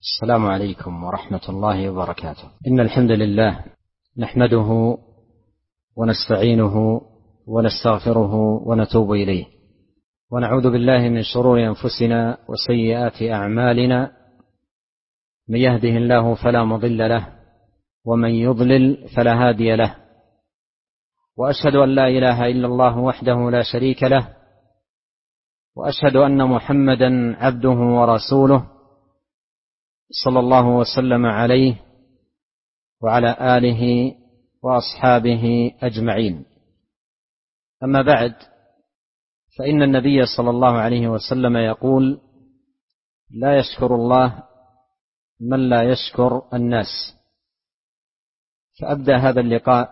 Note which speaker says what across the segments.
Speaker 1: السلام عليكم ورحمة الله وبركاته. إن الحمد لله نحمده ونستعينه ونستغفره ونتوب إليه، ونعوذ بالله من شرور أنفسنا وسيئات أعمالنا، من يهده الله فلا مضل له ومن يضلل فلا هادي له، وأشهد أن لا إله إلا الله وحده لا شريك له، وأشهد أن محمدا عبده ورسوله صلى الله وسلم عليه وعلى آله وأصحابه أجمعين. أما بعد، فإن النبي صلى الله عليه وسلم يقول: لا يشكر الله من لا يشكر الناس. فأبدأ هذا اللقاء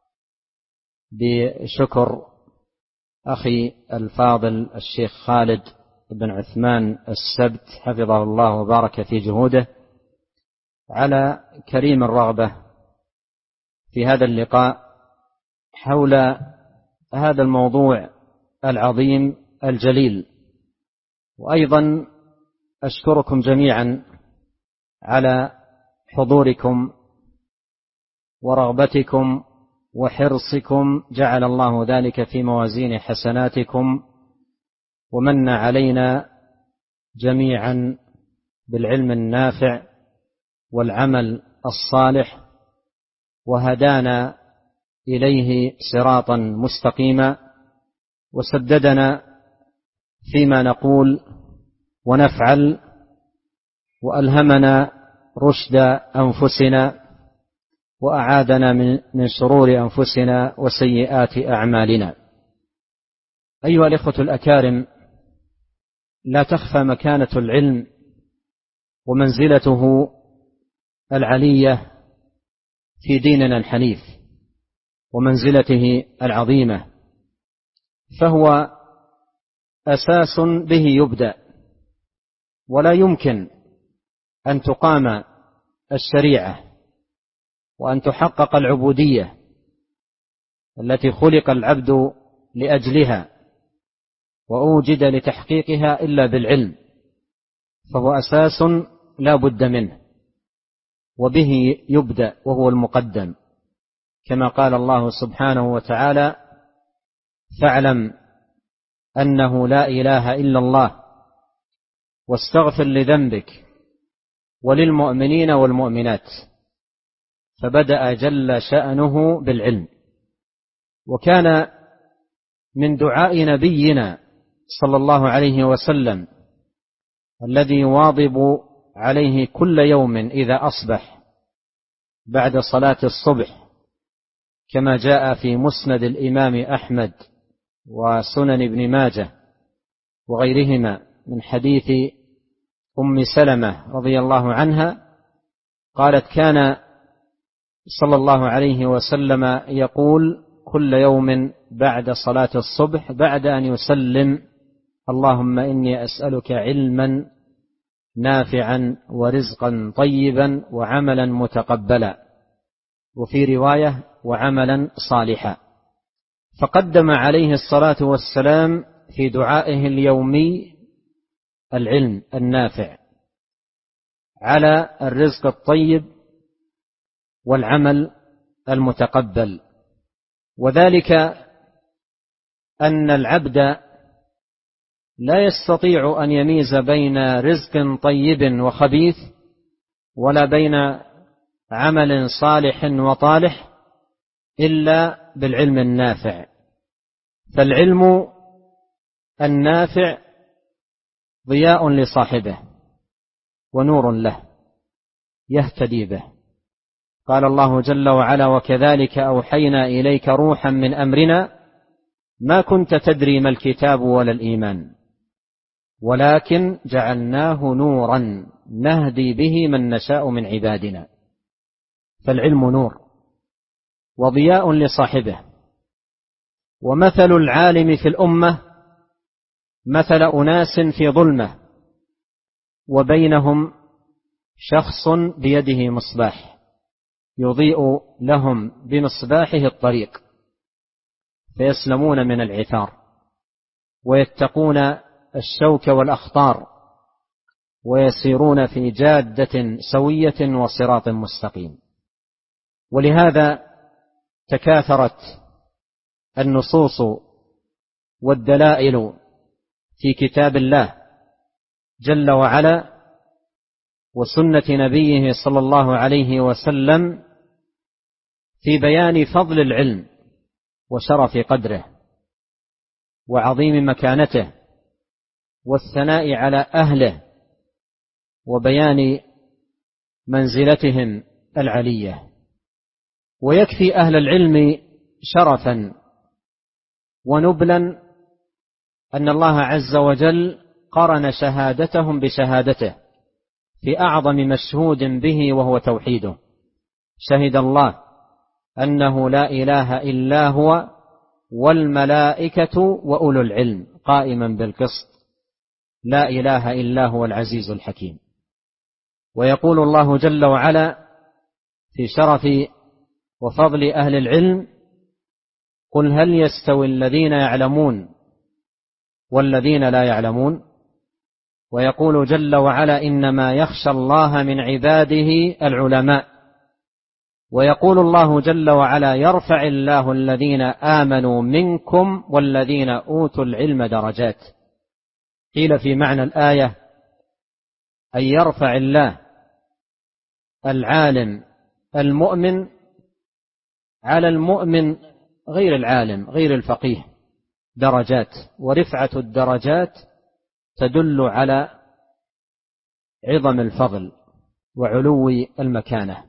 Speaker 1: بشكر أخي الفاضل الشيخ خالد بن عثمان السبت حفظه الله وبارك في جهوده على كريم الرغبة في هذا اللقاء حول هذا الموضوع العظيم الجليل. وأيضا أشكركم جميعا على حضوركم ورغبتكم وحرصكم، جعل الله ذلك في موازين حسناتكم، ومن علينا جميعا بالعلم النافع والعمل الصالح، وهدانا إليه صراطا مستقيما، وسددنا فيما نقول ونفعل، وألهمنا رشد أنفسنا، وأعاذنا من شرور أنفسنا وسيئات أعمالنا. أيها الإخوة الأكارم، لا تخفى مكانة العلم ومنزلته العلية في ديننا الحنيف ومنزلته العظيمة، فهو أساس به يبدأ، ولا يمكن أن تقام الشريعة وأن تحقق العبودية التي خلق العبد لأجلها وأوجد لتحقيقها إلا بالعلم، فهو أساس لا بد منه، وبه يبدأ وهو المقدم، كما قال الله سبحانه وتعالى: فاعلم أنه لا إله إلا الله واستغفر لذنبك وللمؤمنين والمؤمنات. فبدأ جل شأنه بالعلم. وكان من دعاء نبينا صلى الله عليه وسلم الذي يواظب عليه كل يوم إذا أصبح بعد صلاة الصبح، كما جاء في مسند الإمام أحمد وسنن ابن ماجه وغيرهما من حديث أم سلمة رضي الله عنها قالت: كان صلى الله عليه وسلم يقول كل يوم بعد صلاة الصبح بعد أن يسلم: اللهم إني أسألك علما نافعا ورزقا طيبا وعملا متقبلا، وفي رواية: وعملا صالحا. فقدم عليه الصلاة والسلام في دعائه اليومي العلم النافع على الرزق الطيب والعمل المتقبل، وذلك أن العبد لا يستطيع أن يميز بين رزق طيب وخبيث، ولا بين عمل صالح وطالح، إلا بالعلم النافع. فالعلم النافع ضياء لصاحبه ونور له يهتدي به. قال الله جل وعلا: وكذلك أوحينا إليك روحا من أمرنا ما كنت تدري ما الكتاب ولا الإيمان ولكن جعلناه نورا نهدي به من نشاء من عبادنا. فالعلم نور وضياء لصاحبه. ومثل العالم في الأمة مثل أناس في ظلمة وبينهم شخص بيده مصباح يضيء لهم بمصباحه الطريق، فيسلمون من العثار ويتقون الشوك والأخطار، ويسيرون في جادة سوية وصراط مستقيم. ولهذا تكاثرت النصوص والدلائل في كتاب الله جل وعلا وسنة نبيه صلى الله عليه وسلم في بيان فضل العلم وشرف قدره وعظيم مكانته والثناء على أهله وبيان منزلتهم العلية. ويكفي أهل العلم شرفا ونبلا أن الله عز وجل قرن شهادتهم بشهادته في أعظم مشهود به وهو توحيده. شهد الله أنه لا إله إلا هو والملائكة وأولو العلم قائما بالقسط لا إله إلا هو العزيز الحكيم. ويقول الله جل وعلا في شرف وفضل أهل العلم: قل هل يستوي الذين يعلمون والذين لا يعلمون. ويقول جل وعلا: إنما يخشى الله من عباده العلماء. ويقول الله جل وعلا: يرفع الله الذين آمنوا منكم والذين أوتوا العلم درجات. قيل في معنى الآية أن يرفع الله العالم المؤمن على المؤمن غير العالم غير الفقيه درجات. ورفعة الدرجات تدل على عظم الفضل وعلو المكانة.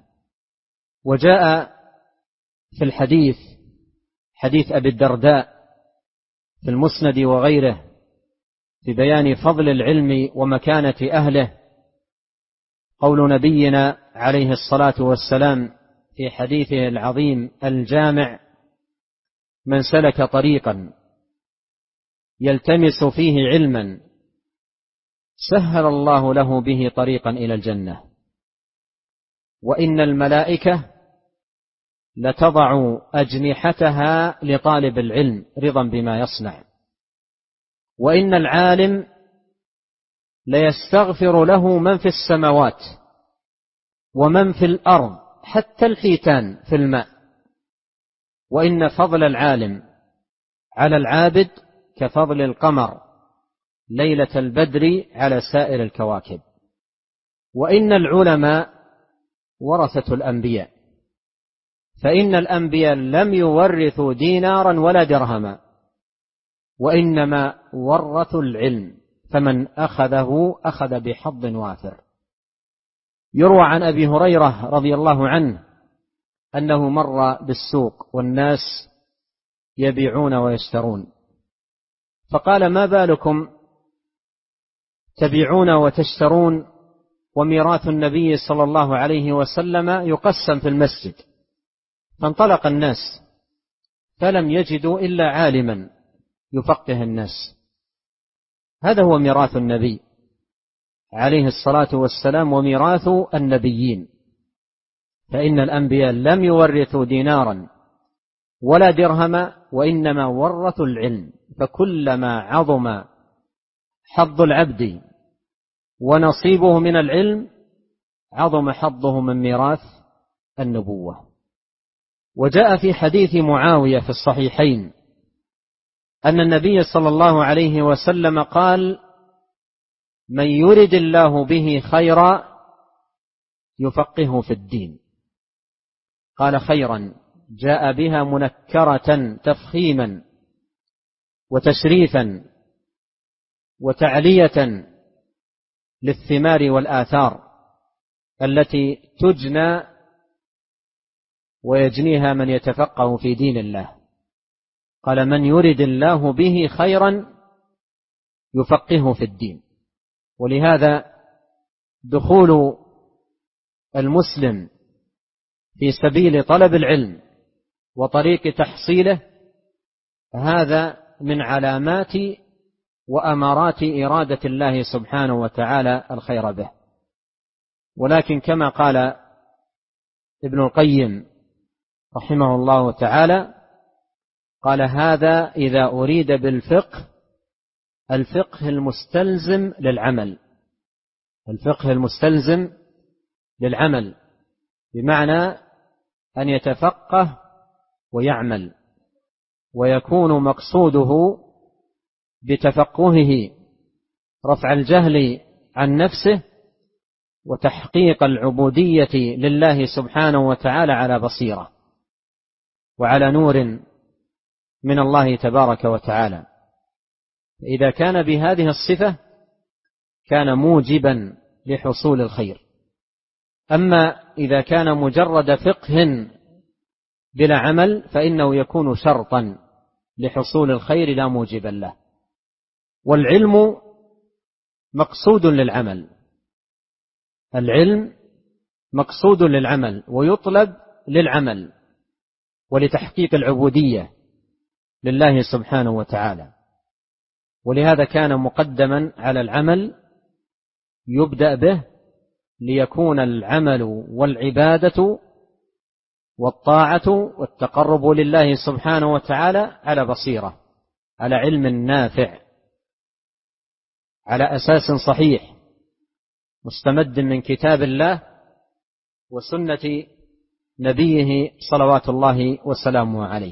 Speaker 1: وجاء في الحديث حديث أبي الدرداء في المسند وغيره في بيان فضل العلم ومكانة أهله قول نبينا عليه الصلاة والسلام في حديثه العظيم الجامع: من سلك طريقا يلتمس فيه علما سهل الله له به طريقا إلى الجنة. وإن الملائكة لتضع أجنحتها لطالب العلم رضا بما يصنع. وإن العالم ليستغفر له من في السماوات ومن في الأرض حتى الحيتان في الماء. وإن فضل العالم على العابد كفضل القمر ليلة البدر على سائر الكواكب. وإن العلماء ورثة الأنبياء، فإن الأنبياء لم يورثوا دينارا ولا درهما، وإنما ورثوا العلم، فمن أخذه أخذ بحظ وافر. يروى عن أبي هريرة رضي الله عنه أنه مر بالسوق والناس يبيعون ويشترون، فقال: ما بالكم تبيعون وتشترون وميراث النبي صلى الله عليه وسلم يقسم في المسجد؟ فانطلق الناس فلم يجدوا إلا عالما يفقه الناس. هذا هو ميراث النبي عليه الصلاة والسلام وميراث النبيين، فإن الأنبياء لم يورثوا دينارا ولا درهما، وإنما ورثوا العلم. فكلما عظم حظ العبد ونصيبه من العلم عظم حظه من ميراث النبوة. وجاء في حديث معاوية في الصحيحين أن النبي صلى الله عليه وسلم قال: من يرد الله به خيرا يفقهه في الدين. قال: خيرا جاء بها منكرة تفخيما وتشريفا وتعلية للثمار والآثار التي تجنى ويجنيها من يتفقه في دين الله. قال: من يرد الله به خيرا يفقهه في الدين. ولهذا دخول المسلم في سبيل طلب العلم وطريق تحصيله هذا من علامات وأمارات إرادة الله سبحانه وتعالى الخير به. ولكن كما قال ابن القيم رحمه الله تعالى، قال: هذا إذا أريد بالفقه الفقه المستلزم للعمل، الفقه المستلزم للعمل، بمعنى أن يتفقه ويعمل، ويكون مقصوده بتفقهه رفع الجهل عن نفسه وتحقيق العبودية لله سبحانه وتعالى على بصيرة وعلى نور من الله تبارك وتعالى. إذا كان بهذه الصفة كان موجبا لحصول الخير. أما إذا كان مجرد فقه بلا عمل فإنه يكون شرطا لحصول الخير لا موجبا له. والعلم مقصود للعمل، العلم مقصود للعمل ويطلب للعمل ولتحقيق العبودية لله سبحانه وتعالى، ولهذا كان مقدما على العمل يبدأ به ليكون العمل والعبادة والطاعة والتقرب لله سبحانه وتعالى على بصيرة، على علم نافع، على أساس صحيح مستمد من كتاب الله وسنة نبيه صلوات الله وسلامه عليه.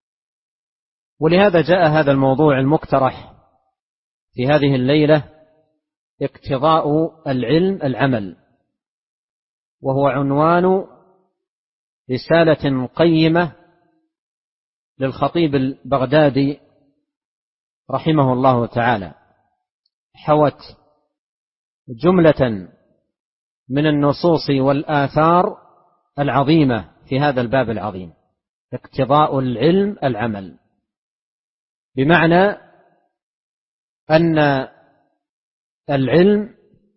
Speaker 1: ولهذا جاء هذا الموضوع المقترح في هذه الليلة اقتضاء العلم العمل، وهو عنوان رسالة قيمة للخطيب البغدادي رحمه الله تعالى، حوت جملة من النصوص والآثار العظيمة في هذا الباب العظيم، اقتضاء العلم العمل، بمعنى أن العلم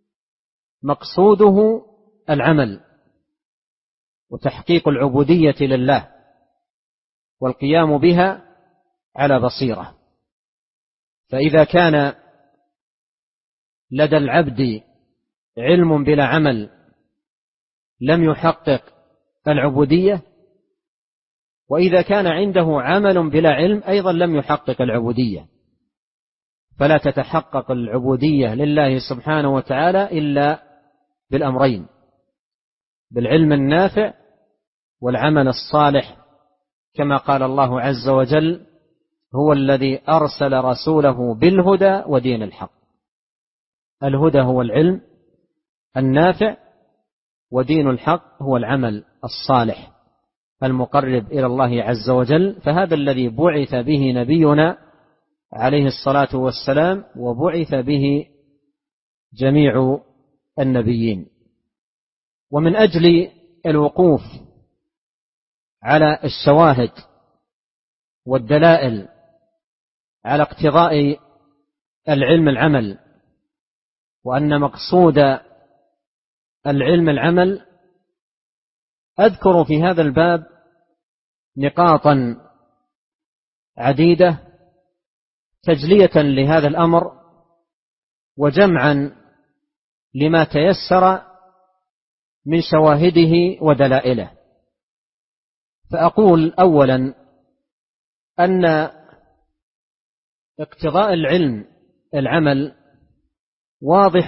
Speaker 1: مقصوده العمل وتحقيق العبودية لله والقيام بها على بصيرة. فإذا كان لدى العبد علم بلا عمل لم يحقق العبودية، وإذا كان عنده عمل بلا علم أيضا لم يحقق العبودية، فلا تتحقق العبودية لله سبحانه وتعالى إلا بالأمرين، بالعلم النافع والعمل الصالح، كما قال الله عز وجل: هو الذي أرسل رسوله بالهدى ودين الحق. الهدى هو العلم النافع، ودين الحق هو العمل الصالح المقرب إلى الله عز وجل. فهذا الذي بعث به نبينا عليه الصلاة والسلام، وبعث به جميع النبيين. ومن أجل الوقوف على الشواهد والدلائل على اقتضاء العلم العمل، وأن مقصود العلم العمل، أذكر في هذا الباب نقاطا عديدة تجلية لهذا الأمر وجمعا لما تيسر من شواهده ودلائله. فأقول أولا أن اقتضاء العلم العمل واضح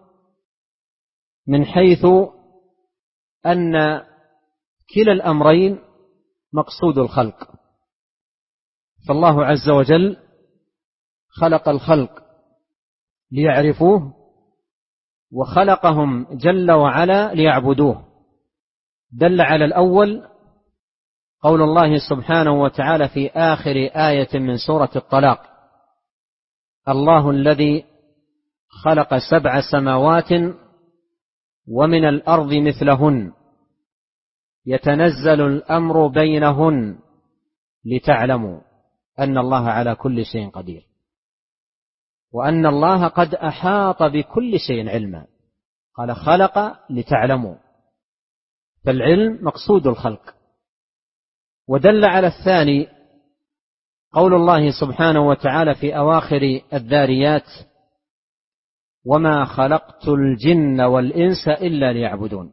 Speaker 1: من حيث أن كلا الأمرين مقصود الخلق. فالله عز وجل خلق الخلق ليعرفوه، وخلقهم جل وعلا ليعبدوه. دل على الأول قول الله سبحانه وتعالى في آخر آية من سورة الطلاق: الله الذي خلق 7 سماوات ومن الأرض مثلهن يتنزل الأمر بينهن لتعلموا أن الله على كل شيء قدير، وأن الله قد أحاط بكل شيء علما. قال خلق لتعلموا، فالعلم مقصود الخلق. ودل على الثاني قول الله سبحانه وتعالى في أواخر الذاريات: وما خلقت الجن والإنس إلا ليعبدون.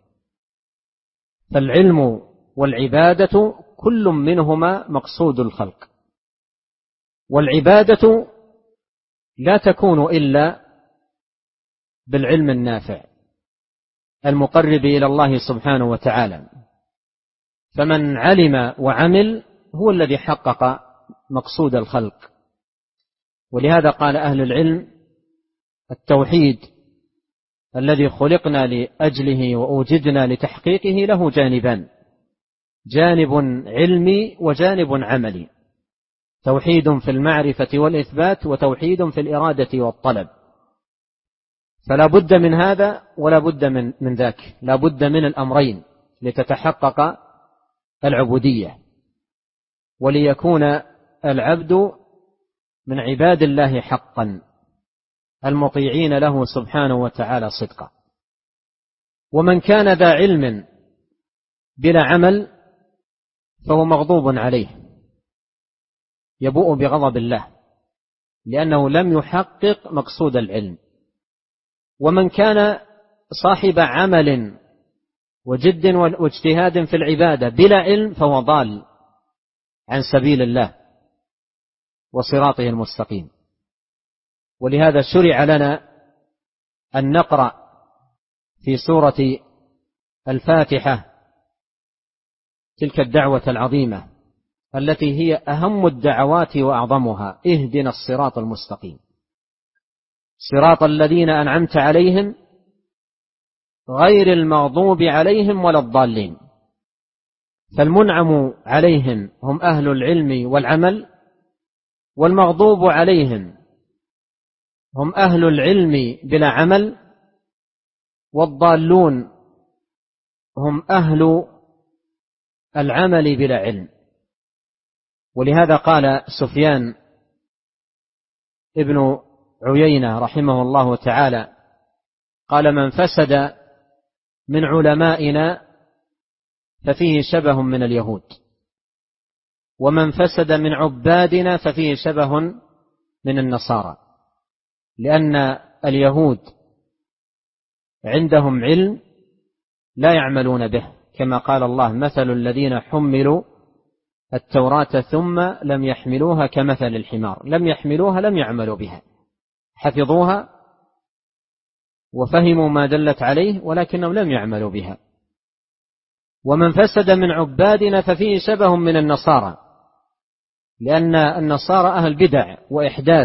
Speaker 1: فالعلم والعبادة كل منهما مقصود الخلق، والعبادة لا تكون إلا بالعلم النافع المقرب إلى الله سبحانه وتعالى. فمن علم وعمل هو الذي حقق مقصود الخلق. ولهذا قال أهل العلم: التوحيد الذي خلقنا لأجله وأوجدنا لتحقيقه له جانبان: جانب علمي وجانب عملي. توحيد في المعرفة والإثبات، وتوحيد في الإرادة والطلب. فلا بد من هذا ولا بد من ذاك، لا بد من الأمرين لتتحقق العبودية، وليكون العبد من عباد الله حقا المطيعين له سبحانه وتعالى صدقا. ومن كان ذا علم بلا عمل فهو مغضوب عليه، يبوء بغضب الله، لأنه لم يحقق مقصود العلم. ومن كان صاحب عمل وجد واجتهاد في العبادة بلا علم فهو ضال عن سبيل الله وصراطه المستقيم. ولهذا شرع لنا أن نقرأ في سورة الفاتحة تلك الدعوة العظيمة التي هي أهم الدعوات وأعظمها: اهدنا الصراط المستقيم صراط الذين أنعمت عليهم غير المغضوب عليهم ولا الضالين. فالمنعم عليهم هم أهل العلم والعمل، والمغضوب عليهم هم أهل العلم بلا عمل، والضالون هم أهل العمل بلا علم. ولهذا قال سفيان ابن عيينة رحمه الله تعالى: قال: من فسد من علمائنا ففيه شبه من اليهود، ومن فسد من عبادنا ففيه شبه من النصارى. لأن اليهود عندهم علم لا يعملون به، كما قال الله: مثل الذين حملوا التوراة ثم لم يحملوها كمثل الحمار. لم يحملوها، لم يعملوا بها، حفظوها وفهموا ما دلت عليه ولكنهم لم يعملوا بها. ومن فسد من عبادنا ففيه شبه من النصارى، لأن النصارى أهل بدع وإحداث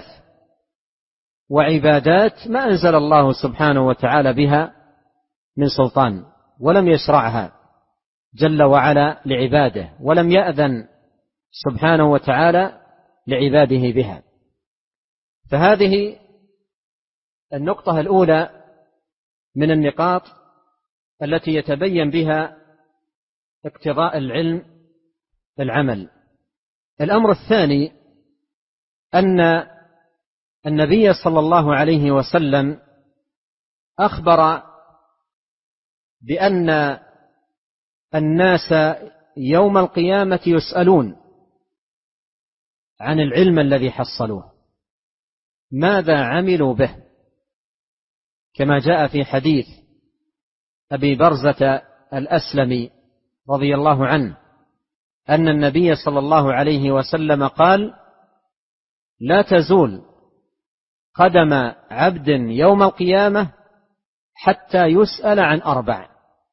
Speaker 1: وعبادات ما أنزل الله سبحانه وتعالى بها من سلطان، ولم يشرعها جل وعلا لعباده، ولم يأذن سبحانه وتعالى لعباده بها. فهذه النقطة الأولى من النقاط التي يتبين بها اقتضاء العلم العمل. الأمر الثاني أن النبي صلى الله عليه وسلم أخبر بأن الناس يوم القيامة يسألون عن العلم الذي حصلوه، ماذا عملوا به، كما جاء في حديث أبي برزة الأسلمي رضي الله عنه أن النبي صلى الله عليه وسلم قال: لا تزول قدم عبد يوم القيامة حتى يسأل عن 4،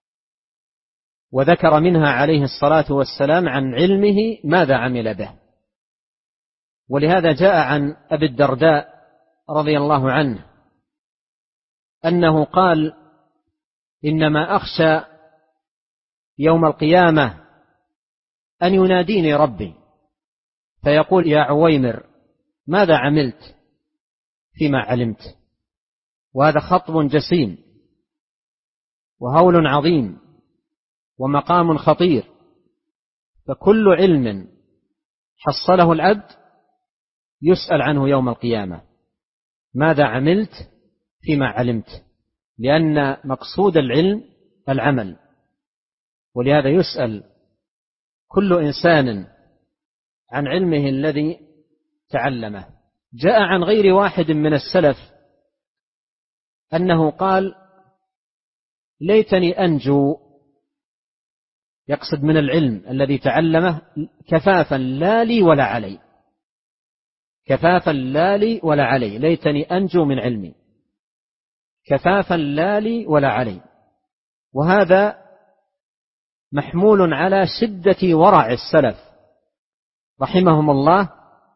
Speaker 1: وذكر منها عليه الصلاة والسلام عن علمه ماذا عمل به. ولهذا جاء عن أبي الدرداء رضي الله عنه أنه قال: إنما أخشى يوم القيامة أن يناديني ربي فيقول: يا عويمر ماذا عملت فيما علمت؟ وهذا خطب جسيم وهول عظيم ومقام خطير. فكل علم حصله العبد يسأل عنه يوم القيامة: ماذا عملت فيما علمت؟ لأن مقصود العلم العمل، ولهذا يسأل كل إنسان عن علمه الذي تعلمه. جاء عن غير واحد من السلف أنه قال: ليتني أنجو، يقصد من العلم الذي تعلمه، كفافا لا لي ولا علي، كفافا لا لي ولا علي، ليتني أنجو من علمي كفافا لا لي ولا علي. وهذا محمول على شدة ورع السلف رحمهم الله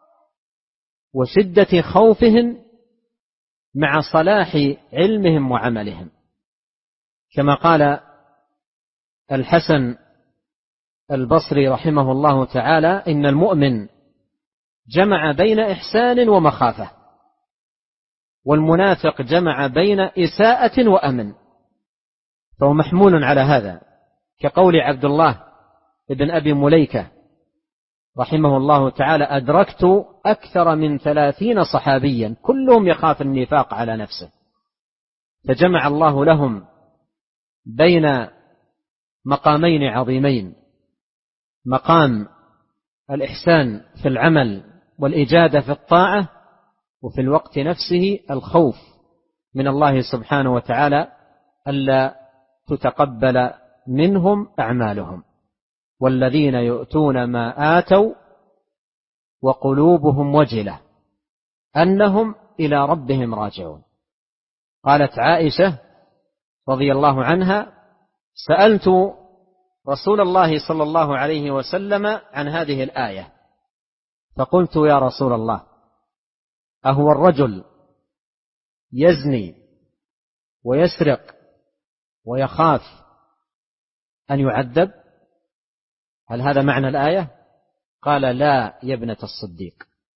Speaker 1: وشدة خوفهم مع صلاح علمهم وعملهم، كما قال الحسن البصري رحمه الله تعالى: إن المؤمن جمع بين إحسان ومخافة، والمنافق جمع بين إساءة وأمن. فهو محمول على هذا، كقول عبد الله ابن أبي مليكة رحمه الله تعالى: أدركت أكثر من 30 صحابيا كلهم يخاف النفاق على نفسه، فجمع الله لهم بين مقامين عظيمين: مقام الإحسان في العمل والإجادة في الطاعة، وفي الوقت نفسه الخوف من الله سبحانه وتعالى ألا تتقبل منهم أعمالهم. والذين يؤتون ما آتوا وقلوبهم وجلة أنهم إلى ربهم راجعون. قالت عائشة رضي الله عنها: سألت رسول الله صلى الله عليه وسلم عن هذه الآية، فقلت: يا رسول الله، أهو الرجل يزني ويسرق ويخاف أن يعذب؟ هل هذا معنى الآية؟ قال: لا يا ابنة الصديق،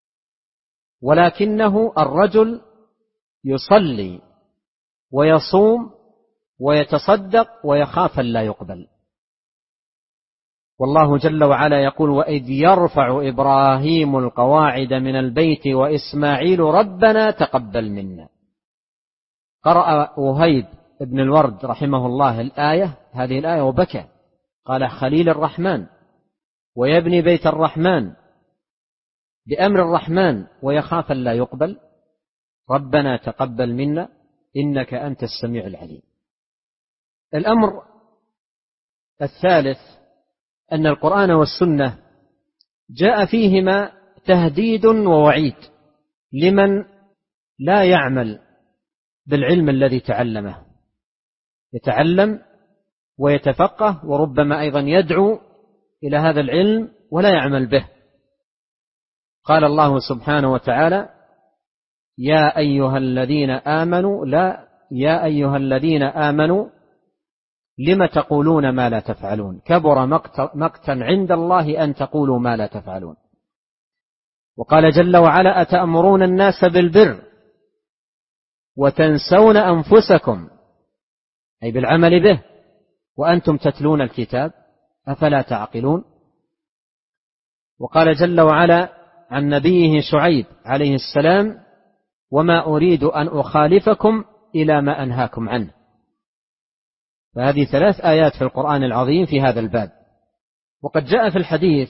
Speaker 1: ولكنه الرجل يصلي ويصوم ويتصدق ويخاف أن لا يقبل. والله جل وعلا يقول: وإذ يرفع إبراهيم القواعد من البيت وإسماعيل ربنا تقبل منا. قرأ وهيب ابن الورد رحمه الله هذه الآية وبكى، قال: خليل الرحمن ويبني بيت الرحمن بأمر الرحمن ويخاف أن لا يقبل، ربنا تقبل منا إنك أنت السميع العليم. الأمر الثالث أن القرآن والسنة جاء فيهما تهديد ووعيد لمن لا يعمل بالعلم الذي تعلمه، يتعلم ويتفقه وربما أيضا يدعو إلى هذا العلم ولا يعمل به. قال الله سبحانه وتعالى: يا أيها الذين آمنوا لم تقولون ما لا تفعلون كبر مقتا عند الله أن تقولوا ما لا تفعلون. وقال جل وعلا: أتأمرون الناس بالبر وتنسون أنفسكم، أي بالعمل به، وأنتم تتلون الكتاب أفلا تعقلون. وقال جل وعلا عن نبيه شعيب عليه السلام: وما أريد أن أخالفكم إلى ما أنهاكم عنه. فهذه 3 آيات في القرآن العظيم في هذا الباب. وقد جاء في الحديث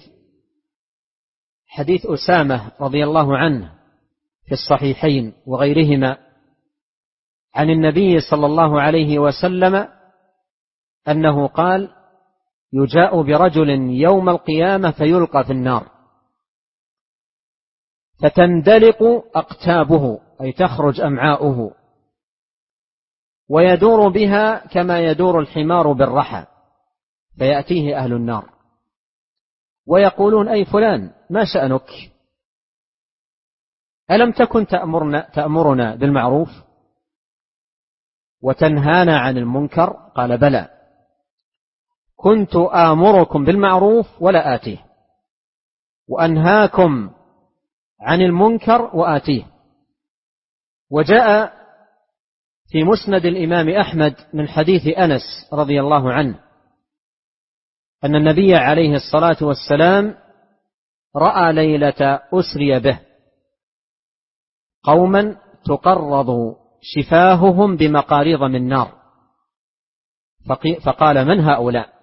Speaker 1: حديث أسامة رضي الله عنه في الصحيحين وغيرهما عن النبي صلى الله عليه وسلم أنه قال: يجاء برجل يوم القيامة فيلقى في النار فتندلق أقتابه، أي تخرج أمعاؤه، ويدور بها كما يدور الحمار بالرحى، فيأتيه أهل النار ويقولون: أي فلان، ما شأنك؟ ألم تكن تأمرنا بالمعروف وتنهانا عن المنكر؟ قال: بلى، كنت آمركم بالمعروف ولا آتيه، وأنهاكم عن المنكر وآتيه. وجاء في مسند الإمام أحمد من حديث أنس رضي الله عنه أن النبي عليه الصلاة والسلام رأى ليلة أسري به قوما تقرض شفاههم بمقاريض من نار، فقال: من هؤلاء؟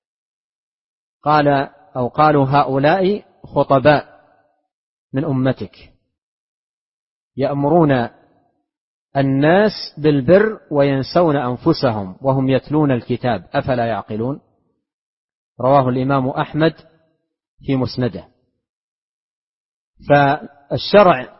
Speaker 1: قالوا: هؤلاء خطباء من أمتك يأمرون الناس بالبر وينسون أنفسهم وهم يتلون الكتاب أفلا يعقلون. رواه الإمام أحمد في مسنده. فالشرع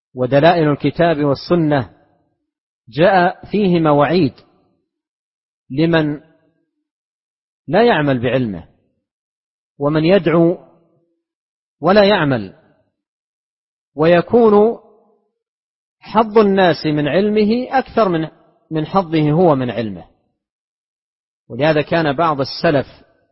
Speaker 1: ودلائل الكتاب والسنة جاء فيهما وعيد لمن لا يعمل بعلمه، ومن يدعو ولا يعمل، ويكون حظ الناس من علمه أكثر من حظه هو من علمه. ولهذا كان بعض السلف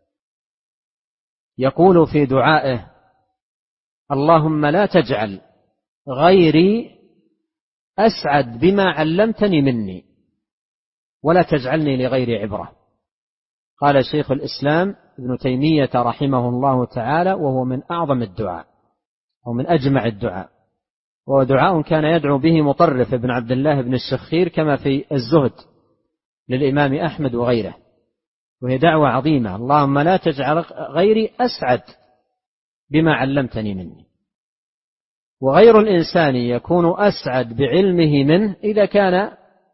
Speaker 1: يقول في دعائه: اللهم لا تجعل غيري أسعد بما علمتني مني، ولا تجعلني لغيري عبرة. قال شيخ الإسلام ابن تيمية رحمه الله تعالى، وهو من أعظم الدعاء أو من أجمع الدعاء، وهو دعاء كان يدعو به مطرف بن عبد الله بن الشخير كما في الزهد للإمام أحمد وغيره، وهي دعوة عظيمة: اللهم لا تجعل غيري أسعد بما علمتني مني. وغير الإنسان يكون أسعد بعلمه منه إذا كان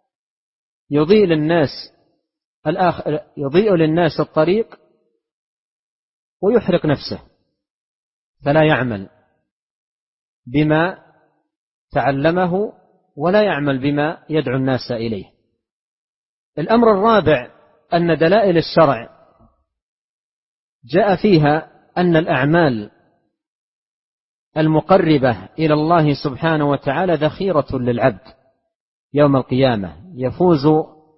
Speaker 1: يضيء للناس الطريق ويحرق نفسه، فلا يعمل بما تعلمه ولا يعمل بما يدعو الناس إليه. الأمر الرابع أن دلائل الشرع جاء فيها أن الأعمال المقربة إلى الله سبحانه وتعالى ذخيرة للعبد يوم القيامة، يفوز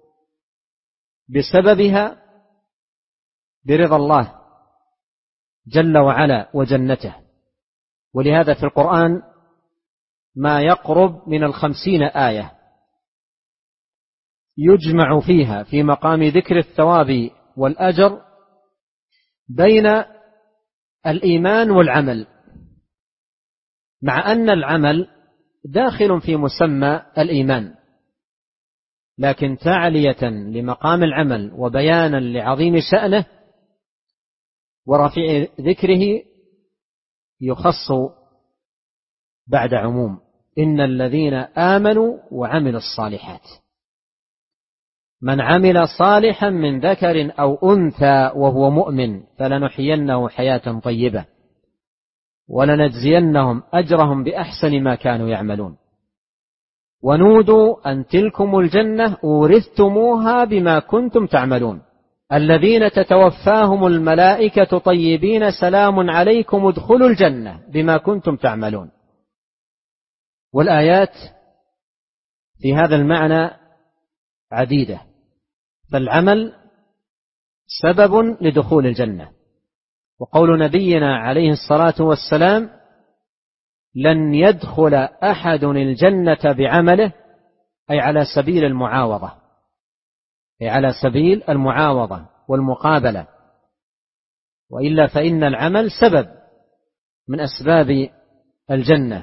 Speaker 1: بسببها برضا الله جل وعلا وجنته. ولهذا في القرآن ما يقرب من 50 آية يجمع فيها في مقام ذكر الثواب والأجر بين الإيمان والعمل، مع أن العمل داخل في مسمى الإيمان، لكن تعلية لمقام العمل وبيانا لعظيم شأنه ورفيع ذكره يخص بعد عموم: إن الذين آمنوا وعملوا الصالحات، من عمل صالحا من ذكر أو أنثى وهو مؤمن فلنحيينه حياة طيبة ولنجزينهم أجرهم بأحسن ما كانوا يعملون، ونودوا أن تلكم الجنة أورثتموها بما كنتم تعملون، الذين تتوفاهم الملائكة طيبين سلام عليكم ادخلوا الجنة بما كنتم تعملون. والآيات في هذا المعنى عديدة، فالعمل سبب لدخول الجنة. وقول نبينا عليه الصلاة والسلام: لن يدخل أحد الجنة بعمله، أي على سبيل المعاوضة، أي على سبيل المعاوضة والمقابلة، وإلا فإن العمل سبب من أسباب الجنة،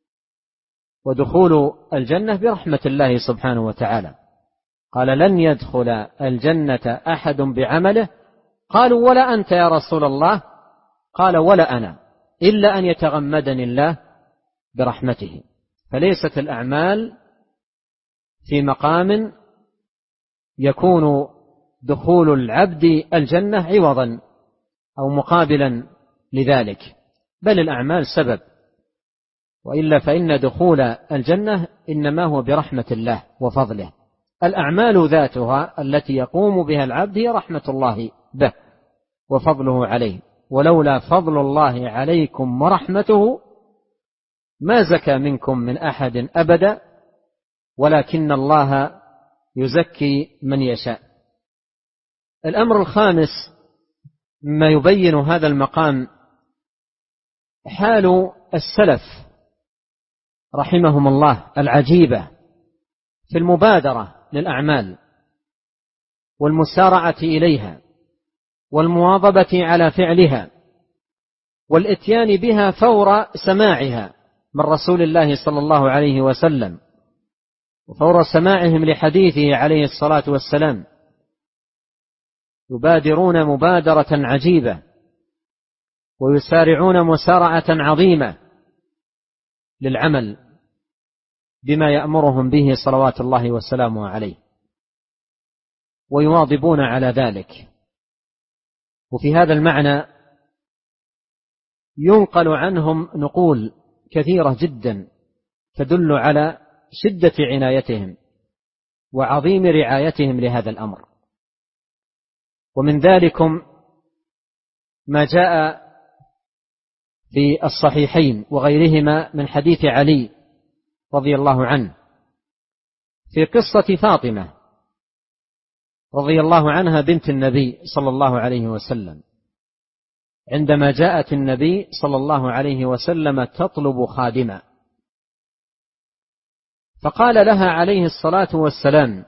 Speaker 1: ودخول الجنة برحمة الله سبحانه وتعالى. قال: لن يدخل الجنة أحد بعمله، قالوا: ولا أنت يا رسول الله؟ قال: ولا أنا، إلا أن يتغمدني الله برحمته. فليست الأعمال في مقام يكون دخول العبد الجنة عوضا أو مقابلا لذلك، بل الأعمال سبب، وإلا فإن دخول الجنة إنما هو برحمة الله وفضله. الأعمال ذاتها التي يقوم بها العبد هي رحمة الله به وفضله عليه، ولولا فضل الله عليكم ورحمته ما زكى منكم من أحد أبدا، ولكن الله يزكي من يشاء. الأمر الخامس ما يبين هذا المقام حال السلف رحمهم الله العجيبة في المبادرة للأعمال والمسارعة إليها والمواظبة على فعلها والإتيان بها فور سماعها من رسول الله صلى الله عليه وسلم، وفور سماعهم لحديثه عليه الصلاة والسلام، يبادرون مبادرة عجيبة ويسارعون مسارعة عظيمة للعمل بما يأمرهم به صلوات الله وسلامه عليه، ويواظبون على ذلك. وفي هذا المعنى ينقل عنهم نقول كثيرة جدا تدل على شدة عنايتهم وعظيم رعايتهم لهذا الأمر. ومن ذلكم ما جاء في الصحيحين وغيرهما من حديث علي رضي الله عنه في قصة فاطمة رضي الله عنها بنت النبي صلى الله عليه وسلم، عندما جاءت النبي صلى الله عليه وسلم تطلب خادما، فقال لها عليه الصلاة والسلام: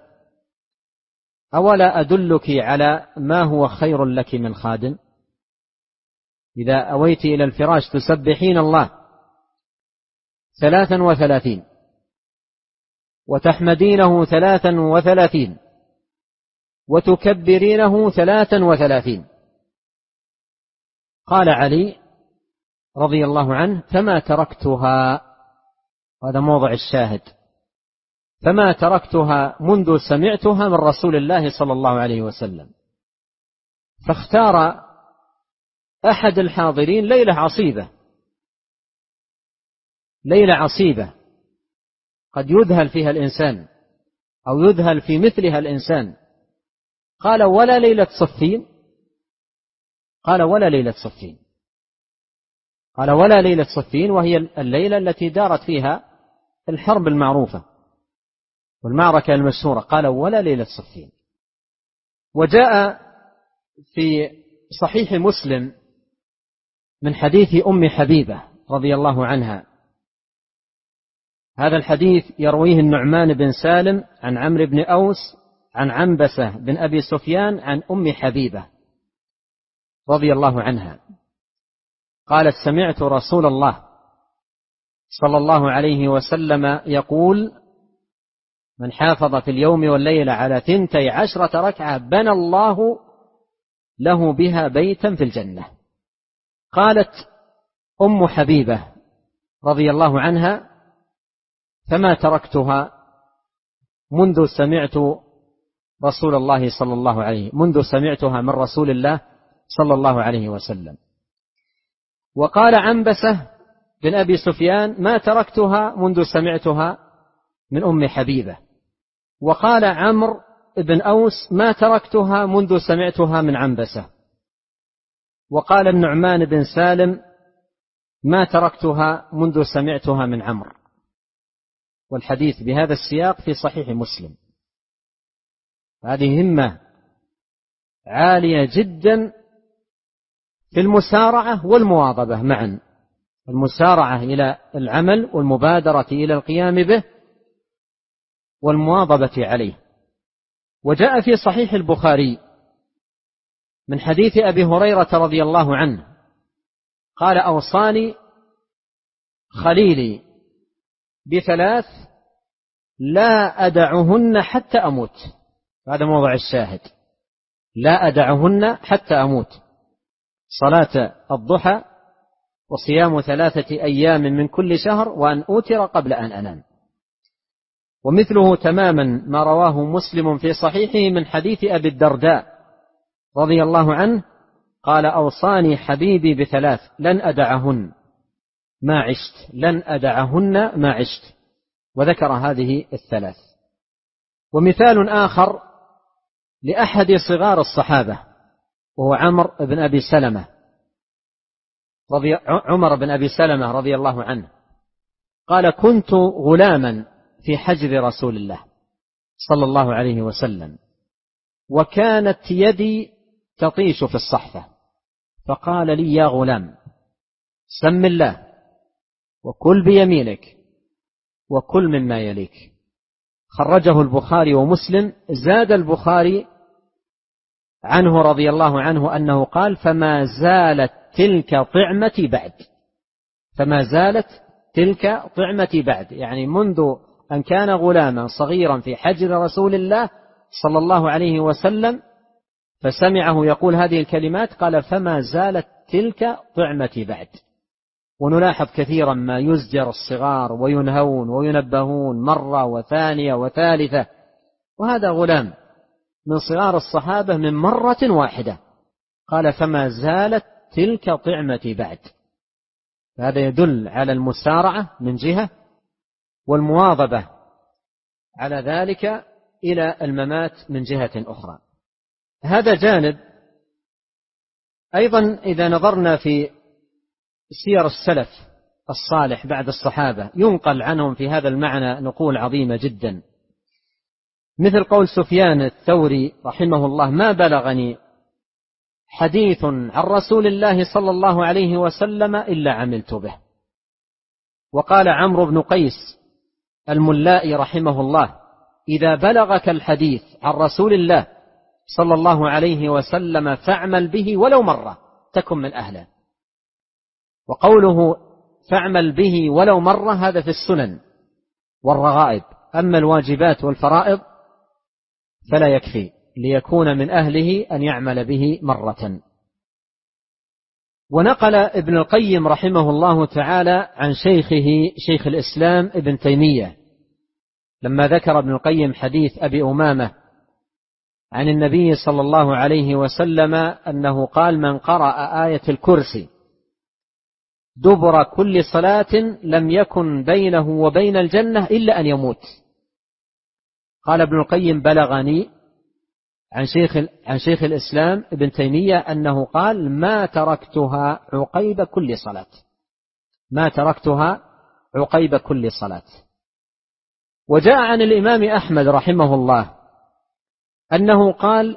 Speaker 1: أولا أدلك على ما هو خير لك من خادم؟ إذا أويت إلى الفراش تسبحين الله 33 وتحمدينه 33 وتكبرينه 33. قال علي رضي الله عنه: فما تركتها، هذا موضع الشاهد، فما تركتها منذ سمعتها من رسول الله صلى الله عليه وسلم. فاختار أحد الحاضرين ليلة عصيبة قد يذهل فيها الإنسان أو يذهل في مثلها الإنسان. قال: ولا ليلة صفين؟ قال: ولا ليلة صفين. قال: ولا ليلة صفين، وهي الليلة التي دارت فيها الحرب المعروفة والمعركة المشهورة. قال: ولا ليلة صفين. وجاء في صحيح مسلم من حديث أم حبيبة رضي الله عنها، هذا الحديث يرويه النعمان بن سالم عن عمرو بن أوس عن عنبسة بن أبي سفيان عن أم حبيبة رضي الله عنها قالت: سمعت رسول الله صلى الله عليه وسلم يقول: من حافظ في اليوم والليلة على 12 ركعة بنى الله له بها بيتا في الجنة. قالت أم حبيبة رضي الله عنها: فما تركتها منذ سمعتها من رسول الله صلى الله عليه وسلم. وقال عنبسة بن أبي سفيان: ما تركتها منذ سمعتها من أم حبيبة. وقال عمرو بن أوس: ما تركتها منذ سمعتها من عنبسة. وقال النعمان بن سالم: ما تركتها منذ سمعتها من عمرو. والحديث بهذا السياق في صحيح مسلم. هذه همة عالية جدا في المسارعة والمواظبة معا، المسارعة إلى العمل والمبادرة إلى القيام به والمواظبة عليه. وجاء في صحيح البخاري من حديث أبي هريرة رضي الله عنه قال: أوصاني خليلي ب3 لا أدعهن حتى أموت. هذا موضع الشاهد: لا أدعهن حتى أموت: صلاة الضحى، وصيام 3 أيام من كل شهر، وأن أوتر قبل أن أنام. ومثله تماما ما رواه مسلم في صحيحه من حديث أبي الدرداء رضي الله عنه قال: أوصاني حبيبي ب3 لن أدعهن ما عشت، لن أدعهن ما عشت. وذكر هذه ال3. ومثال آخر لأحد صغار الصحابة وهو عمر بن أبي سلمة رضي الله عنه قال: كنت غلاما في حجر رسول الله صلى الله عليه وسلم، وكانت يدي تطيش في الصحفة، فقال لي: يا غلام، سم الله وكل بيمينك وكل مما يليك. خرجه البخاري ومسلم. زاد البخاري عنه رضي الله عنه أنه قال: فما زالت تلك طعمتي بعد. فما زالت تلك طعمتي بعد، يعني منذ أن كان غلاما صغيرا في حجر رسول الله صلى الله عليه وسلم فسمعه يقول هذه الكلمات، قال: فما زالت تلك طعمتي بعد. ونلاحظ كثيرا ما يزجر الصغار وينهون وينبهون مرة وثانية وثالثة، وهذا غلام من صغار الصحابة من مرة واحدة قال: فما زالت تلك طعمتي بعد. هذا يدل على المسارعة من جهة، والمواظبة على ذلك إلى الممات من جهة أخرى. هذا جانب أيضا إذا نظرنا في سير السلف الصالح بعد الصحابة ينقل عنهم في هذا المعنى نقول عظيمة جدا، مثل قول سفيان الثوري رحمه الله: ما بلغني حديث عن رسول الله صلى الله عليه وسلم إلا عملت به. وقال عمرو بن قيس الملائي رحمه الله: إذا بلغك الحديث عن رسول الله صلى الله عليه وسلم فاعمل به ولو مرة تكن من أهله. وقوله فاعمل به ولو مرة هذا في السنن والرغائب، أما الواجبات والفرائض فلا يكفي، ليكون من أهله أن يعمل به مرة. ونقل ابن القيم رحمه الله تعالى عن شيخه شيخ الإسلام ابن تيمية لما ذكر ابن القيم حديث أبي أمامة عن النبي صلى الله عليه وسلم أنه قال: من قرأ آية الكرسي دبر كل صلاة لم يكن بينه وبين الجنة إلا أن يموت. قال ابن القيم: بلغني عن شيخ الإسلام ابن تيمية أنه قال: ما تركتها عقيب كل صلاة، ما تركتها عقيب كل صلاة. وجاء عن الإمام أحمد رحمه الله أنه قال: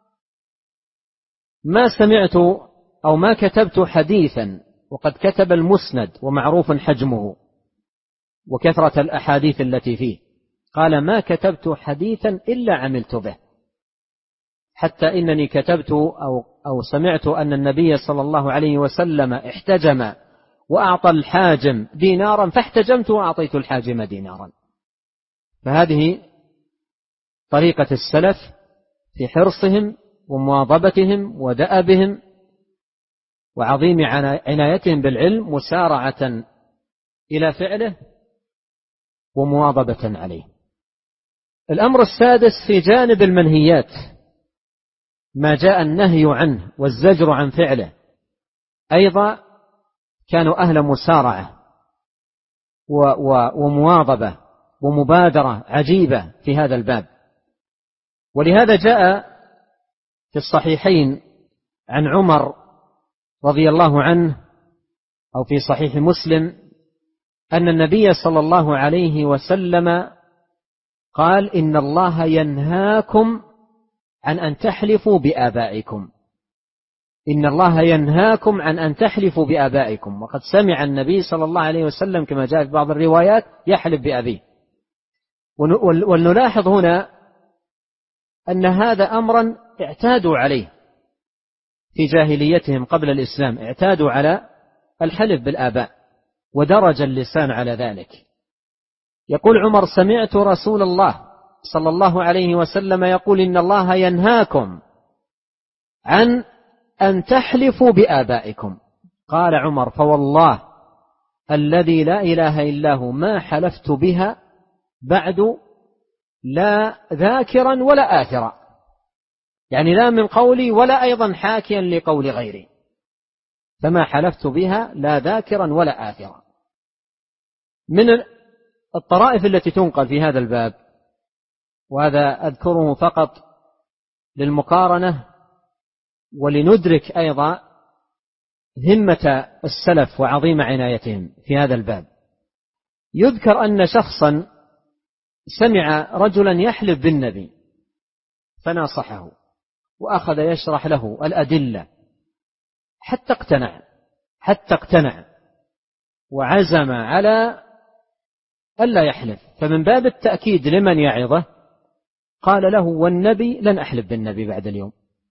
Speaker 1: ما سمعت أو ما كتبت حديثا، وقد كتب المسند ومعروف حجمه وكثرة الأحاديث التي فيه، قال: ما كتبت حديثا إلا عملت به، حتى إنني كتبت أو سمعت أن النبي صلى الله عليه وسلم احتجم وأعطى الحاجم دينارا فاحتجمت وأعطيت الحاجم دينارا. فهذه طريقة السلف في حرصهم ومواظبتهم ودأبهم وعظيم عنايتهم بالعلم، مسارعة إلى فعله ومواظبة عليه. الأمر السادس في جانب المنهيات ما جاء النهي عنه والزجر عن فعله، أيضا كانوا أهل مسارعة ومواظبة ومبادرة عجيبة في هذا الباب. ولهذا جاء في الصحيحين عن عمر رضي الله عنه أو في صحيح مسلم أن النبي صلى الله عليه وسلم قال: إن الله ينهاكم عن أن تحلفوا بآبائكم، إن الله ينهاكم عن أن تحلفوا بآبائكم. وقد سمع النبي صلى الله عليه وسلم كما جاء في بعض الروايات يحلف بأبيه. ونلاحظ هنا أن هذا أمرا اعتادوا عليه في جاهليتهم قبل الإسلام، اعتادوا على الحلف بالآباء ودرج اللسان على ذلك. يقول عمر: سمعت رسول الله صلى الله عليه وسلم يقول: إن الله ينهاكم عن أن تحلفوا بآبائكم. قال عمر: فوالله الذي لا إله إلا هو ما حلفت بها بعد، لا ذاكرا ولا آثرا، يعني لا من قولي ولا أيضا حاكيا لقول غيري، فما حلفت بها لا ذاكرا ولا آثرا. من الطرائف التي تنقل في هذا الباب، وهذا أذكره فقط للمقارنة ولندرك أيضا همة السلف وعظيم عنايتهم في هذا الباب، يذكر أن شخصا سمع رجلا يحلف بالنبي فناصحه وأخذ يشرح له الأدلة حتى اقتنع وعزم على ألا يحلف. فمن باب التأكيد لمن يعظه قال له: والنبي لن أحلف بالنبي بعد اليوم.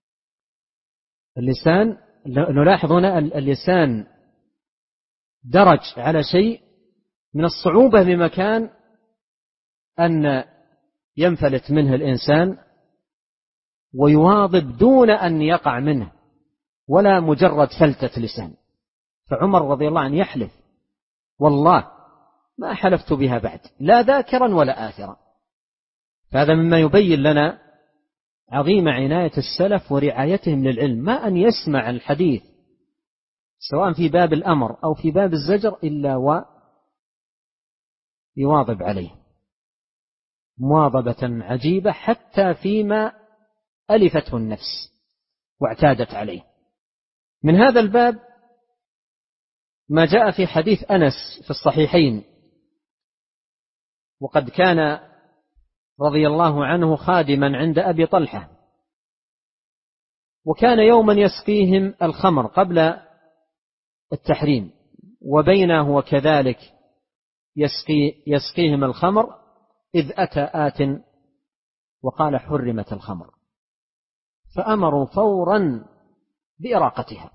Speaker 1: اللسان، نلاحظ هنا اللسان درج على شيء من الصعوبة بمكان أن ينفلت منه الإنسان ويواظب دون أن يقع منه ولا مجرد فلتة لسان. فعمر رضي الله عنه يحلف: والله ما حلفت بها بعد، لا ذاكرا ولا آثرا. فهذا مما يبين لنا عظيم عناية السلف ورعايتهم للعلم، ما أن يسمع الحديث سواء في باب الأمر أو في باب الزجر إلا ويواظب عليه مواظبة عجيبة حتى فيما ألفته النفس واعتادت عليه. من هذا الباب ما جاء في حديث أنس في الصحيحين، وقد كان رضي الله عنه خادما عند أبي طلحة، وكان يوما يسقيهم الخمر قبل التحريم، وبينه وكذلك يسقيهم الخمر إذ أتى آت وقال حرمت الخمر، فأمروا فورا بإراقتها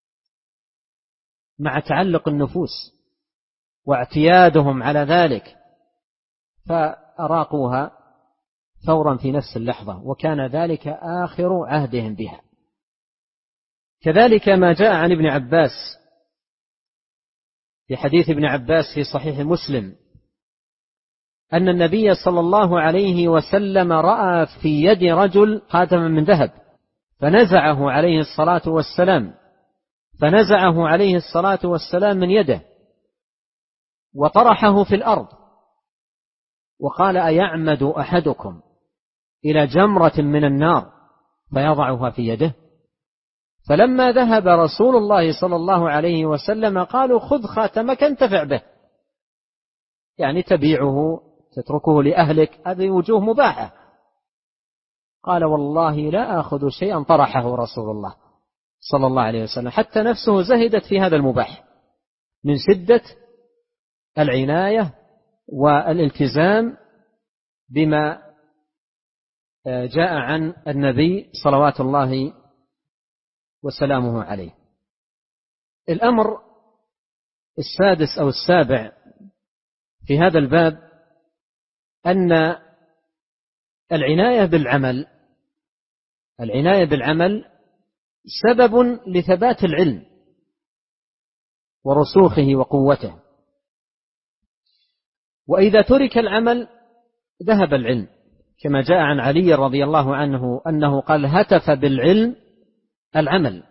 Speaker 1: مع تعلق النفوس واعتيادهم على ذلك، فأراقوها فورا في نفس اللحظة، وكان ذلك آخر عهدهم بها. كذلك ما جاء عن ابن عباس في حديث ابن عباس في صحيح مسلم أن النبي صلى الله عليه وسلم رأى في يد رجل خاتما من ذهب فنزعه عليه الصلاة والسلام من يده وطرحه في الأرض، وقال أيعمد أحدكم إلى جمرة من النار فيضعها في يده؟ فلما ذهب رسول الله صلى الله عليه وسلم قالوا خذ خاتمك انتفع به، يعني تبيعه تتركه لأهلك، هذه وجوه مباحة. قال والله لا آخذ شيئا طرحه رسول الله صلى الله عليه وسلم، حتى نفسه زهدت في هذا المباح من شدة العناية والالتزام بما جاء عن النبي صلوات الله وسلامه عليه. الأمر السادس أو السابع في هذا الباب أن العناية بالعمل سبب لثبات العلم ورسوخه وقوته، وإذا ترك العمل ذهب العلم، كما جاء عن علي رضي الله عنه أنه قال هتف بالعلم العمل،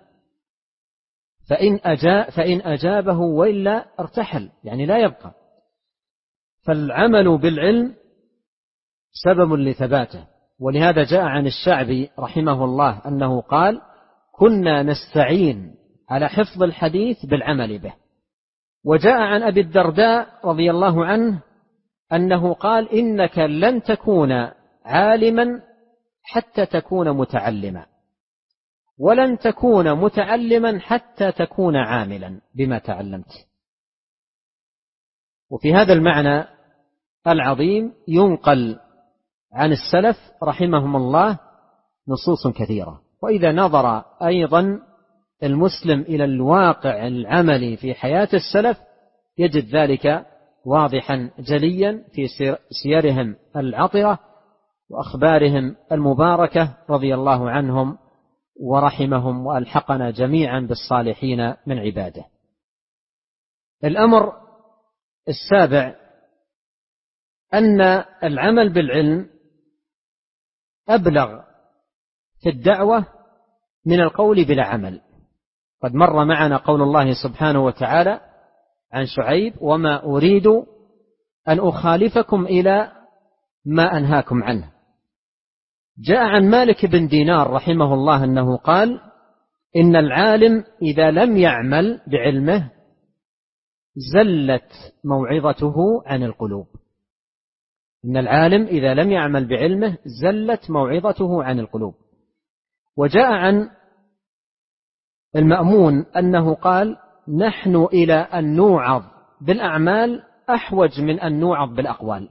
Speaker 1: فإن أجابه وإلا ارتحل، يعني لا يبقى. فالعمل بالعلم سبب لثباته، ولهذا جاء عن الشعبي رحمه الله أنه قال كنا نستعين على حفظ الحديث بالعمل به. وجاء عن أبي الدرداء رضي الله عنه أنه قال إنك لن تكون عالما حتى تكون متعلما، ولن تكون متعلما حتى تكون عاملا بما تعلمت. وفي هذا المعنى العظيم ينقل عن السلف رحمهم الله نصوص كثيرة. وإذا نظر أيضا المسلم إلى الواقع العملي في حياة السلف يجد ذلك واضحا جليا في سيرهم العطرة وأخبارهم المباركة رضي الله عنهم ورحمهم وألحقنا جميعا بالصالحين من عباده. الأمر السابع أن العمل بالعلم أبلغ في الدعوة من القول بلا عمل. قد مر معنا قول الله سبحانه وتعالى عن شعيب وما أريد أن أخالفكم إلى ما أنهاكم عنه. جاء عن مالك بن دينار رحمه الله أنه قال إن العالم إذا لم يعمل بعلمه زلت موعظته عن القلوب. إن العالم إذا لم يعمل بعلمه زلت موعظته عن القلوب. وجاء عن المأمون أنه قال نحن إلى أن نوعظ بالأعمال أحوج من أن نوعظ بالأقوال،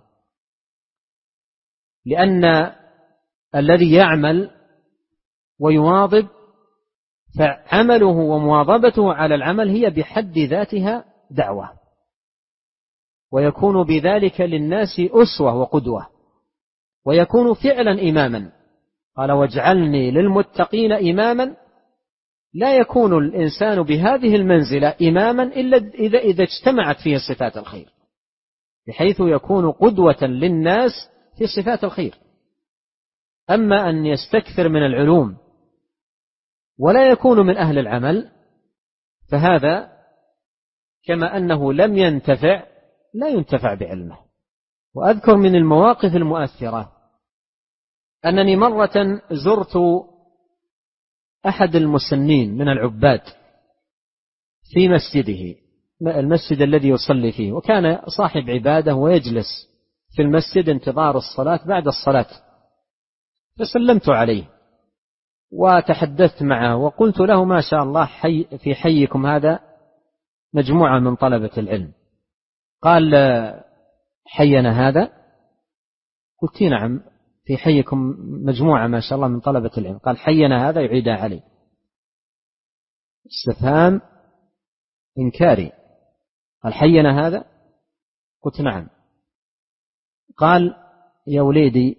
Speaker 1: لأن الذي يعمل ويواظب فعمله ومواظبته على العمل هي بحد ذاتها دعوة، ويكون بذلك للناس أسوة وقدوة، ويكون فعلا إماما. قال واجعلني للمتقين إماما. لا يكون الإنسان بهذه المنزلة إماما إلا إذا اجتمعت فيه صفات الخير، بحيث يكون قدوة للناس في صفات الخير. أما أن يستكثر من العلوم ولا يكون من أهل العمل فهذا كما أنه لم ينتفع لا ينتفع بعلمه. وأذكر من المواقف المؤثرة أنني مرة زرت أحد المسنين من العباد في مسجده، المسجد الذي يصلي فيه، وكان صاحب عبادة ويجلس في المسجد انتظار الصلاة بعد الصلاة، فسلمت عليه وتحدثت معه وقلت له: ما شاء الله في حيكم هذا مجموعة من طلبة العلم. قال: حينا هذا؟ قلت: نعم، في حيكم مجموعة ما شاء الله من طلبة العلم. قال: حينا هذا؟ يعيدها علي. استفهام إنكاري. قال: حينا هذا؟ قلت: نعم. قال: يا وليدي،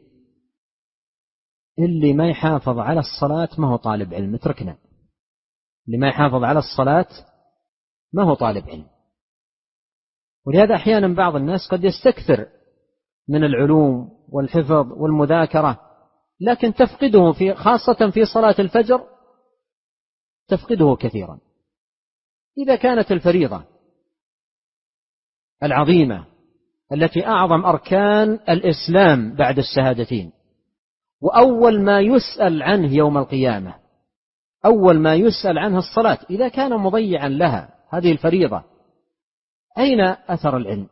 Speaker 1: اللي ما يحافظ على الصلاة ما هو طالب علم، اتركنا. اللي ما يحافظ على الصلاة ما هو طالب علم. ولهذا أحيانا بعض الناس قد يستكثر من العلوم والحفظ والمذاكرة، لكن تفقده خاصة في صلاة الفجر تفقده كثيرا. إذا كانت الفريضة العظيمة التي أعظم أركان الإسلام بعد الشهادتين، وأول ما يسأل عنه يوم القيامة، أول ما يسأل عنها الصلاة، إذا كان مضيعا لها هذه الفريضة، أين أثر العلم؟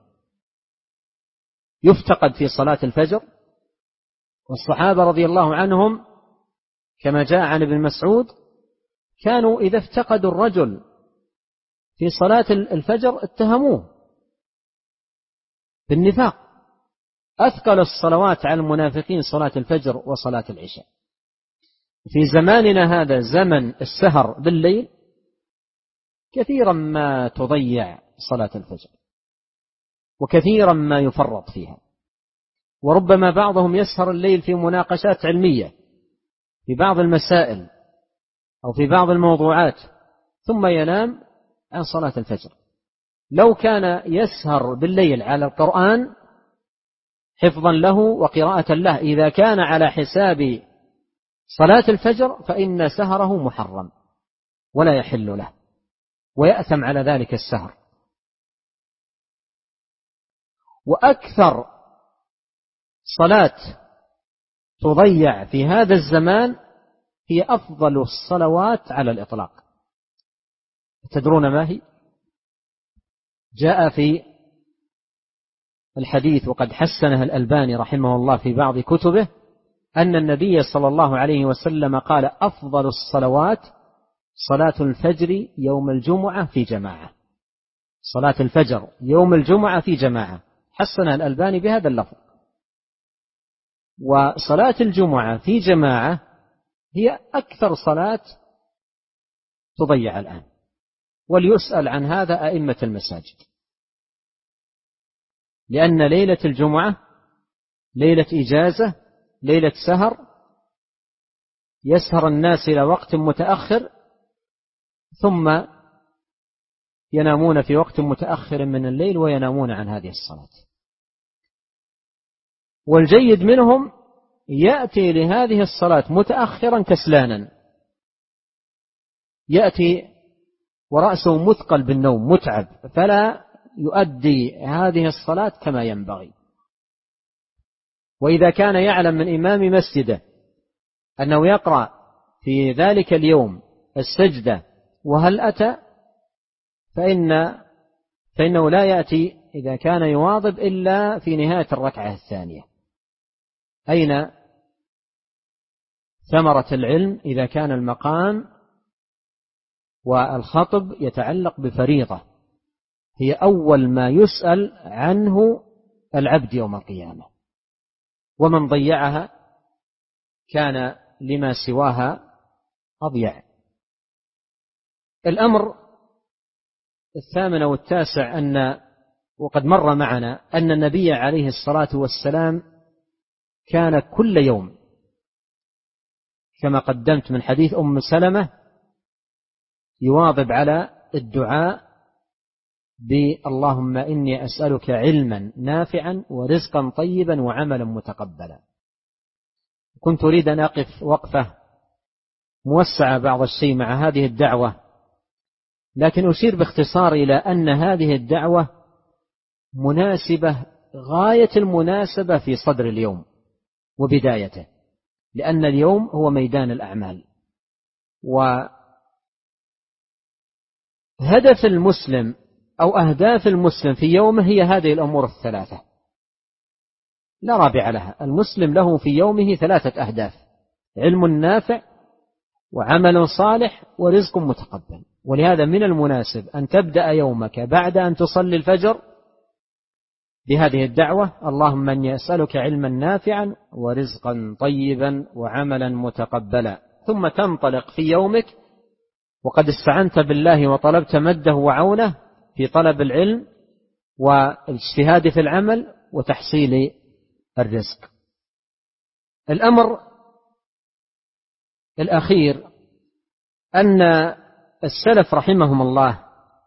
Speaker 1: يفتقد في صلاة الفجر. والصحابة رضي الله عنهم كما جاء عن ابن مسعود كانوا إذا افتقدوا الرجل في صلاة الفجر اتهموه بالنفاق. أثقل الصلوات على المنافقين صلاة الفجر وصلاة العشاء. في زماننا هذا زمن السهر بالليل كثيرا ما تضيع صلاة الفجر، وكثيرا ما يفرط فيها، وربما بعضهم يسهر الليل في مناقشات علمية في بعض المسائل أو في بعض الموضوعات ثم ينام عن صلاة الفجر. لو كان يسهر بالليل على القرآن حفظا له وقراءة له، إذا كان على حساب صلاة الفجر فإن سهره محرم ولا يحل له، ويأثم على ذلك السهر. وأكثر صلاة تضيع في هذا الزمان هي أفضل الصلوات على الإطلاق. تدرون ما هي؟ جاء في الحديث وقد حسنه الألباني رحمه الله في بعض كتبه أن النبي صلى الله عليه وسلم قال: أفضل الصلوات صلاة الفجر يوم الجمعة في جماعة. صلاة الفجر يوم الجمعة في جماعة، حسنها الألباني بهذا اللفظ. وصلاة الجمعة في جماعة هي أكثر صلاة تضيع الآن، وليسأل عن هذا أئمة المساجد، لأن ليلة الجمعة ليلة إجازة، ليلة سهر، يسهر الناس إلى وقت متأخر ثم ينامون في وقت متأخر من الليل وينامون عن هذه الصلاة. والجيد منهم يأتي لهذه الصلاة متأخرا كسلانا، يأتي ورأسه مثقل بالنوم متعب، فلا يؤدي هذه الصلاة كما ينبغي. وإذا كان يعلم من إمام مسجده أنه يقرأ في ذلك اليوم السجدة وهل أتى، فإنه لا يأتي إذا كان يواظب إلا في نهاية الركعة الثانية. أين ثمرة العلم إذا كان المقام والخطب يتعلق بفريضة هي أول ما يسأل عنه العبد يوم القيامة، ومن ضيعها كان لما سواها أضيع. الأمر الثامن والتاسع وقد مر معنا أن النبي عليه الصلاة والسلام كان كل يوم كما قدمت من حديث أم سلمة يواظب على الدعاء اللهم إني أسألك علما نافعا ورزقا طيبا وعملا متقبلا. كنت أريد أن أقف وقفة موسعة بعض الشيء مع هذه الدعوة، لكن أشير باختصار إلى أن هذه الدعوة مناسبة غاية المناسبة في صدر اليوم وبدايته، لأن اليوم هو ميدان الأعمال، هدف المسلم أو أهداف المسلم في يومه هي هذه الأمور الثلاثة لا رابع لها. المسلم له في يومه 3 أهداف: علم نافع، وعمل صالح، ورزق متقبل. ولهذا من المناسب أن تبدأ يومك بعد أن تصلي الفجر بهذه الدعوة: اللهم إني أسألك علما نافعا ورزقا طيبا وعملا متقبلا. ثم تنطلق في يومك وقد استعنت بالله وطلبت مده وعونه في طلب العلم والاجتهاد في العمل وتحصيل الرزق. الأمر الأخير أن السلف رحمهم الله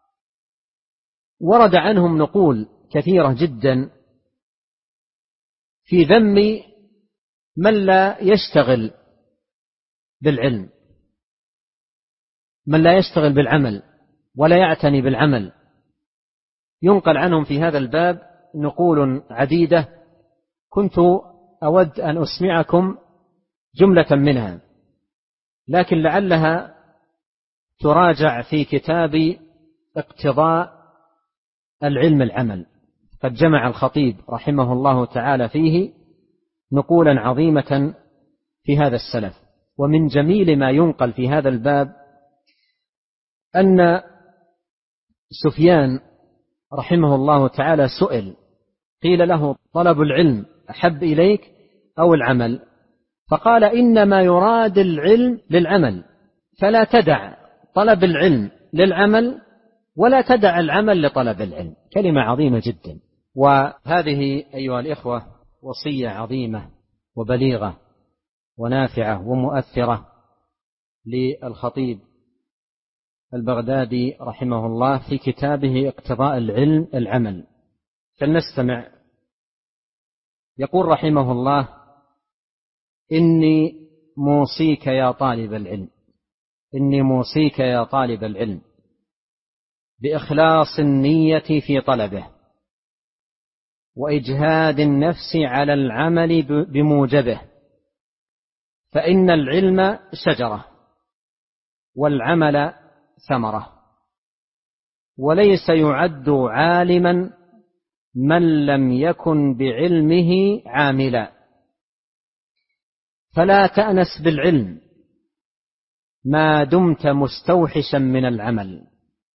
Speaker 1: ورد عنهم نقول كثيرة جدا في ذم من لا يشتغل بالعلم، من لا يشتغل بالعمل ولا يعتني بالعمل. ينقل عنهم في هذا الباب نقول عديدة، كنت أود أن أسمعكم جملة منها، لكن لعلها تراجع في كتاب اقتضاء العلم العمل. قد جمع الخطيب رحمه الله تعالى فيه نقولا عظيمة في هذا السلف. ومن جميل ما ينقل في هذا الباب أن سفيان رحمه الله تعالى سئل، قيل له: طلب العلم أحب إليك أو العمل؟ فقال: إنما يراد العلم للعمل، فلا تدع طلب العلم للعمل ولا تدع العمل لطلب العلم. كلمة عظيمة جدا. وهذه أيها الإخوة وصية عظيمة وبليغة ونافعة ومؤثرة للخطيب البغدادي رحمه الله في كتابه اقتضاء العلم العمل. فلنستمع. يقول رحمه الله: إني موصيك يا طالب العلم، إني موصيك يا طالب العلم بإخلاص النية في طلبه، وإجهاد النفس على العمل بموجبه، فإن العلم شجرة والعمل ثمرة، وليس يعد عالما من لم يكن بعلمه عاملا. فلا تأنس بالعلم ما دمت مستوحشا من العمل،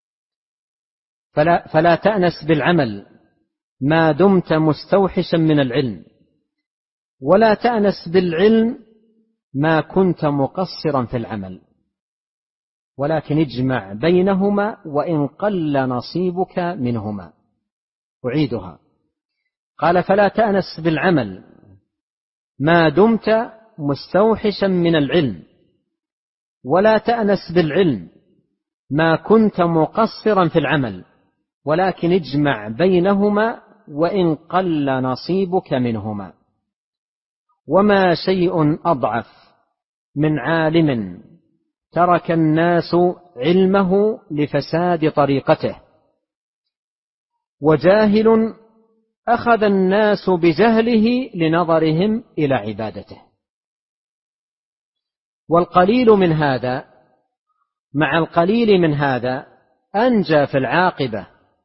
Speaker 1: فلا تأنس بالعمل ما دمت مستوحشا من العلم، ولا تأنس بالعلم ما كنت مقصرا في العمل، ولكن اجمع بينهما وإن قل نصيبك منهما. أعيدها. قال: فلا تأنس بالعمل ما دمت مستوحشا من العلم، ولا تأنس بالعلم ما كنت مقصرا في العمل، ولكن اجمع بينهما وإن قل نصيبك منهما. وما شيء أضعف من عالم ترك الناس علمه لفساد طريقته، وجاهل أخذ الناس بجهله لنظرهم إلى عبادته. والقليل من هذا مع القليل من هذا أنجى في العاقبة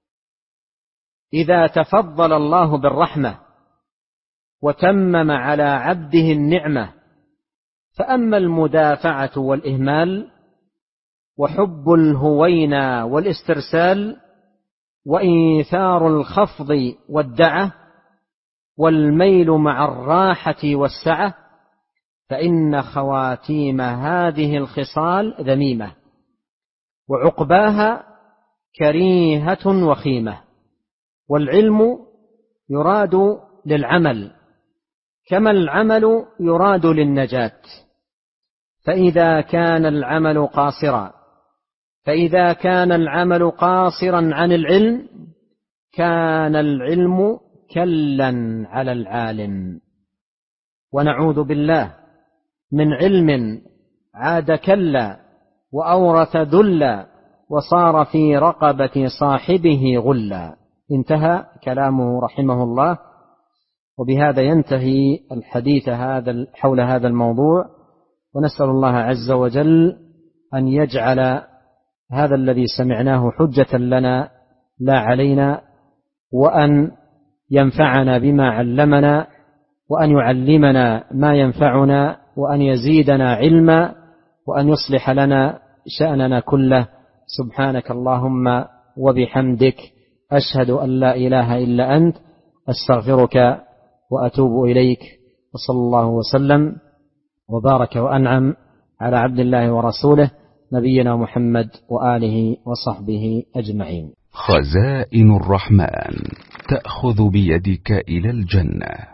Speaker 1: إذا تفضل الله بالرحمة وتمم على عبده النعمة. فأما المدافعة والإهمال وحب الهوينا والاسترسال وإيثار الخفض والدعة والميل مع الراحة والسعة، فإن خواتيم هذه الخصال ذميمة، وعقباها كريهة وخيمة. والعلم يراد للعمل كما العمل يراد للنجاة. فإذا كان العمل قاصرا عن العلم كان العلم كلا على العالم. ونعوذ بالله من علم عاد كلا وأورث ذلا وصار في رقبة صاحبه غلا. انتهى كلامه رحمه الله. وبهذا ينتهي الحديث حول هذا الموضوع، ونسأل الله عز وجل أن يجعل هذا الذي سمعناه حجة لنا لا علينا، وأن ينفعنا بما علمنا، وأن يعلمنا ما ينفعنا، وأن يزيدنا علما، وأن يصلح لنا شأننا كله. سبحانك اللهم وبحمدك، أشهد أن لا إله إلا أنت، أستغفرك وأتوب إليك. وصلى الله وسلم وبارك وأنعم على عبد الله ورسوله نبينا محمد وآله وصحبه أجمعين.
Speaker 2: خزائن الرحمن تأخذ بيدك إلى الجنة.